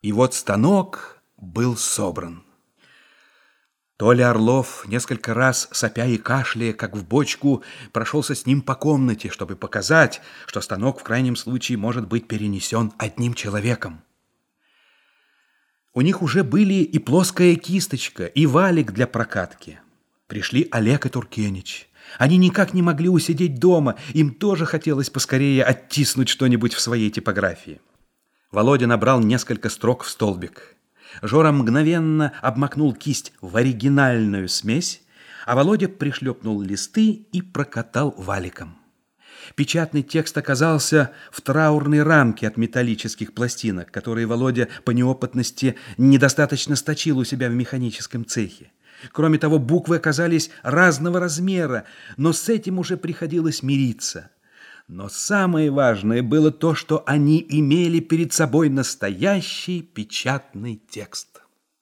И вот станок был собран. Толя Орлов, несколько раз сопя и кашляя, как в бочку, прошелся с ним по комнате, чтобы показать, что станок в крайнем случае может быть перенесен одним человеком. У них уже были и плоская кисточка, и валик для прокатки. Пришли Олег и Туркенич. Они никак не могли усидеть дома, им тоже хотелось поскорее оттиснуть что-нибудь в своей типографии. Володя набрал несколько строк в столбик. Жора мгновенно обмакнул кисть в оригинальную смесь, а Володя пришлепнул листы и прокатал валиком. Печатный текст оказался в траурной рамке от металлических пластинок, которые Володя по неопытности недостаточно сточил у себя в механическом цехе. Кроме того, буквы оказались разного размера, но с этим уже приходилось мириться. Но самое важное было то, что они имели перед собой настоящий печатный текст.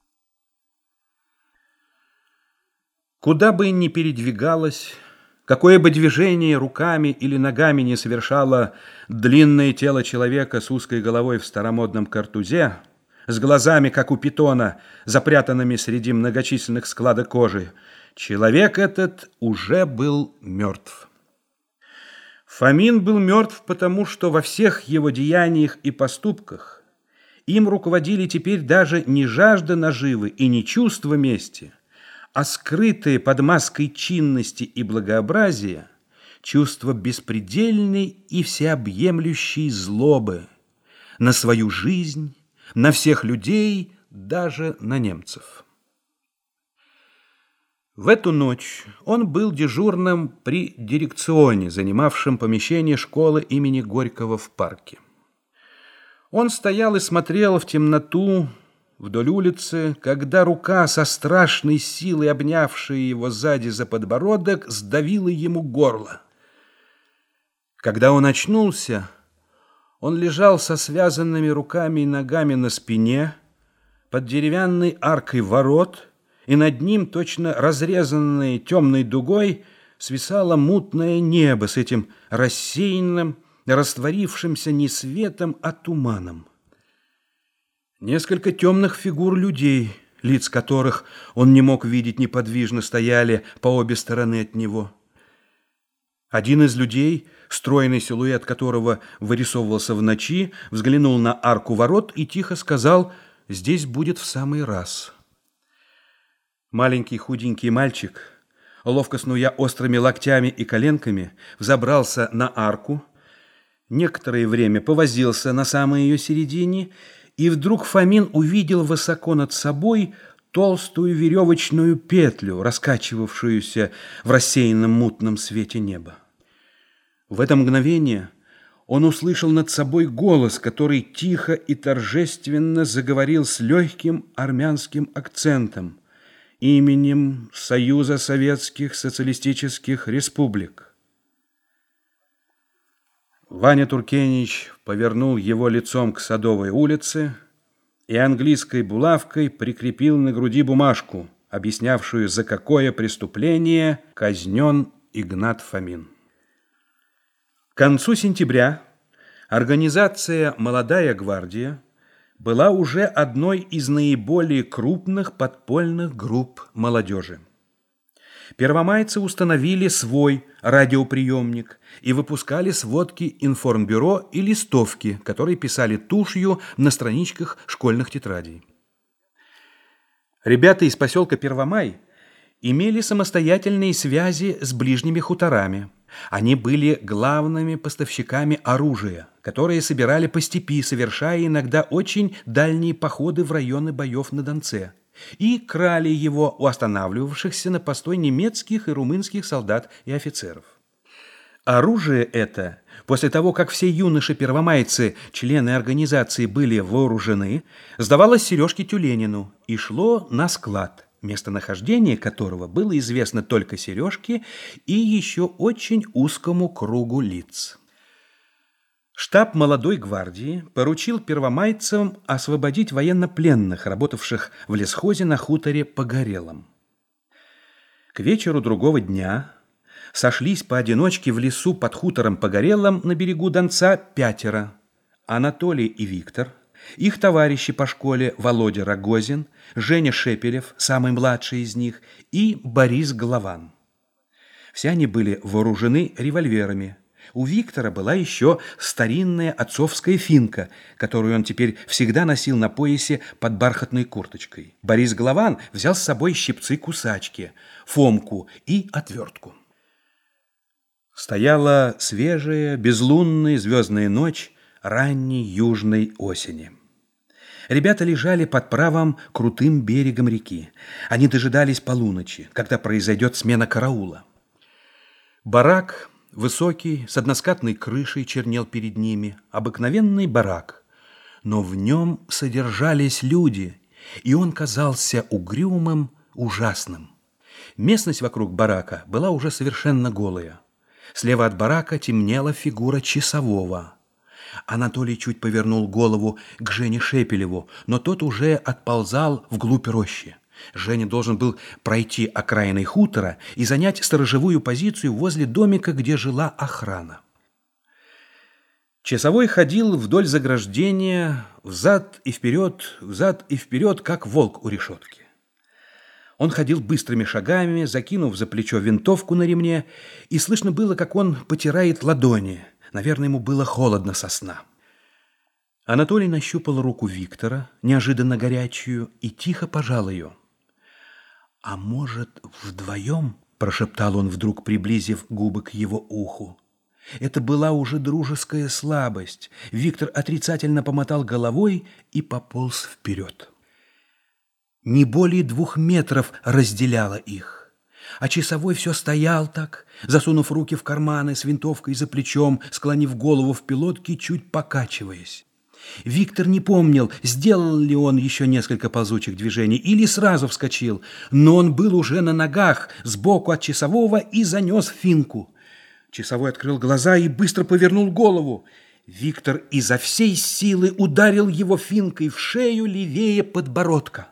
Куда бы ни передвигалось, какое бы движение руками или ногами не совершало длинное тело человека с узкой головой в старомодном картузе, с глазами, как у питона, запрятанными среди многочисленных складок кожи, человек этот уже был мертв. Фомин был мертв, потому что во всех его деяниях и поступках им руководили теперь даже не жажда наживы и не чувство мести, а скрытые под маской чинности и благообразия чувство беспредельной и всеобъемлющей злобы на свою жизнь, на всех людей, даже на немцев. В эту ночь он был дежурным при дирекционе, занимавшем помещение школы имени Горького в парке. Он стоял и смотрел в темноту вдоль улицы, когда рука, со страшной силой обнявшая его сзади за подбородок, сдавила ему горло. Когда он очнулся, он лежал со связанными руками и ногами на спине под деревянной аркой ворот, и над ним, точно разрезанной темной дугой, свисало мутное небо с этим рассеянным, растворившимся не светом, а туманом. Несколько темных фигур людей, лиц которых он не мог видеть, неподвижно стояли по обе стороны от него. Один из людей, стройный силуэт которого вырисовывался в ночи, взглянул на арку ворот и тихо сказал: «Здесь будет в самый раз». Маленький худенький мальчик, ловко снуя острыми локтями и коленками, взобрался на арку, некоторое время повозился на самой ее середине, и вдруг Фомин увидел высоко над собой толстую веревочную петлю, раскачивавшуюся в рассеянном мутном свете неба. В это мгновение он услышал над собой голос, который тихо и торжественно заговорил с легким армянским акцентом: именем Союза Советских Социалистических Республик. Ваня Туркенич повернул его лицом к Садовой улице и английской булавкой прикрепил на груди бумажку, объяснявшую, за какое преступление казнен Игнат Фомин. К концу сентября организация «Молодая гвардия» была уже одной из наиболее крупных подпольных групп молодежи. Первомайцы установили свой радиоприемник и выпускали сводки информбюро и листовки, которые писали тушью на страничках школьных тетрадей. Ребята из поселка Первомай имели самостоятельные связи с ближними хуторами. Они были главными поставщиками оружия, которые собирали по степи, совершая иногда очень дальние походы в районы боев на Донце, и крали его у останавливавшихся на постой немецких и румынских солдат и офицеров. Оружие это, после того, как все юноши-первомайцы, члены организации, были вооружены, сдавалось Сережке Тюленину и шло на склад, местонахождение которого было известно только Сережке и еще очень узкому кругу лиц. Штаб молодой гвардии поручил первомайцам освободить военнопленных, работавших в лесхозе на хуторе Погорелом. К вечеру другого дня сошлись поодиночке в лесу под хутором Погорелом на берегу Донца 5: Анатолий и Виктор, Их товарищи по школе Володя Рогозин, Женя Шепелев, самый младший из них, и Борис Голован. Все они были вооружены револьверами. У Виктора была еще старинная отцовская финка, которую он теперь всегда носил на поясе под бархатной курточкой. Борис Голован взял с собой щипцы-кусачки, Фомку и отвертку. Стояла свежая, безлунная звездная ночь ранней южной осени. Ребята лежали под правым крутым берегом реки. Они дожидались полуночи, когда произойдет смена караула. Барак, высокий, с односкатной крышей, чернел перед ними. Обыкновенный барак. Но в нем содержались люди, и он казался угрюмым, ужасным. Местность вокруг барака была уже совершенно голая. Слева от барака темнела фигура часового. Анатолий чуть повернул голову к Жене Шепелеву, но тот уже отползал вглубь рощи. Женя должен был пройти окраиной хутора и занять сторожевую позицию возле домика, где жила охрана. Часовой ходил вдоль заграждения, взад и вперед, как волк у решетки. Он ходил быстрыми шагами, закинув за плечо винтовку на ремне, и слышно было, как он потирает ладони. Наверное, ему было холодно со сна. Анатолий нащупал руку Виктора, неожиданно горячую, и тихо пожал ее. «А может, вдвоем?» – прошептал он, вдруг приблизив губы к его уху. Это была уже дружеская слабость. Виктор отрицательно помотал головой и пополз вперед. Не более 2 метров разделяло их. А часовой все стоял так, засунув руки в карманы, с винтовкой за плечом, склонив голову в пилотке, чуть покачиваясь. Виктор не помнил, сделал ли он еще несколько ползучих движений или сразу вскочил, но он был уже на ногах, сбоку от часового, и занес финку. Часовой открыл глаза и быстро повернул голову. Виктор изо всей силы ударил его финкой в шею левее подбородка.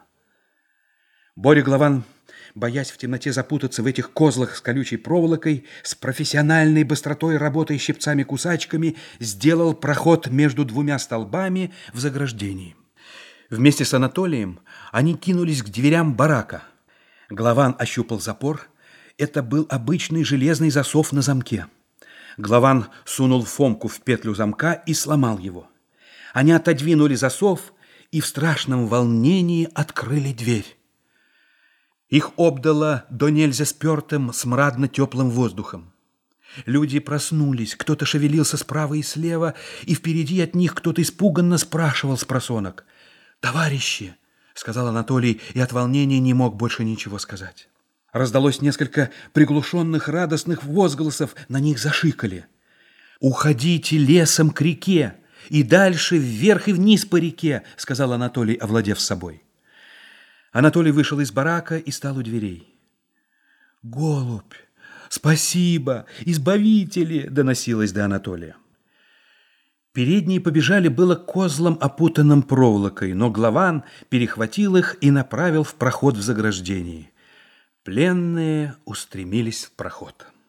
Боря Голован, боясь в темноте запутаться в этих козлах с колючей проволокой, с профессиональной быстротой, работая щипцами-кусачками, сделал проход между 2 столбами в заграждении. Вместе с Анатолием они кинулись к дверям барака. Голован ощупал запор. Это был обычный железный засов на замке. Голован сунул Фомку в петлю замка и сломал его. Они отодвинули засов и в страшном волнении открыли дверь. Их обдало до нельзя спертым, смрадно-теплым воздухом. Люди проснулись, кто-то шевелился справа и слева, и впереди от них кто-то испуганно спрашивал спросонок. «Товарищи!» — сказал Анатолий, и от волнения не мог больше ничего сказать. Раздалось несколько приглушенных радостных возгласов, на них зашикали. «Уходите лесом к реке, и дальше вверх и вниз по реке!» — сказал Анатолий, овладев собой. Анатолий вышел из барака и стал у дверей. «Голубь! Спасибо! Избавители!» — доносилось до Анатолия. Передние побежали было к козлам, опутанным проволокой, но Голован перехватил их и направил в проход в заграждении. Пленные устремились в проход.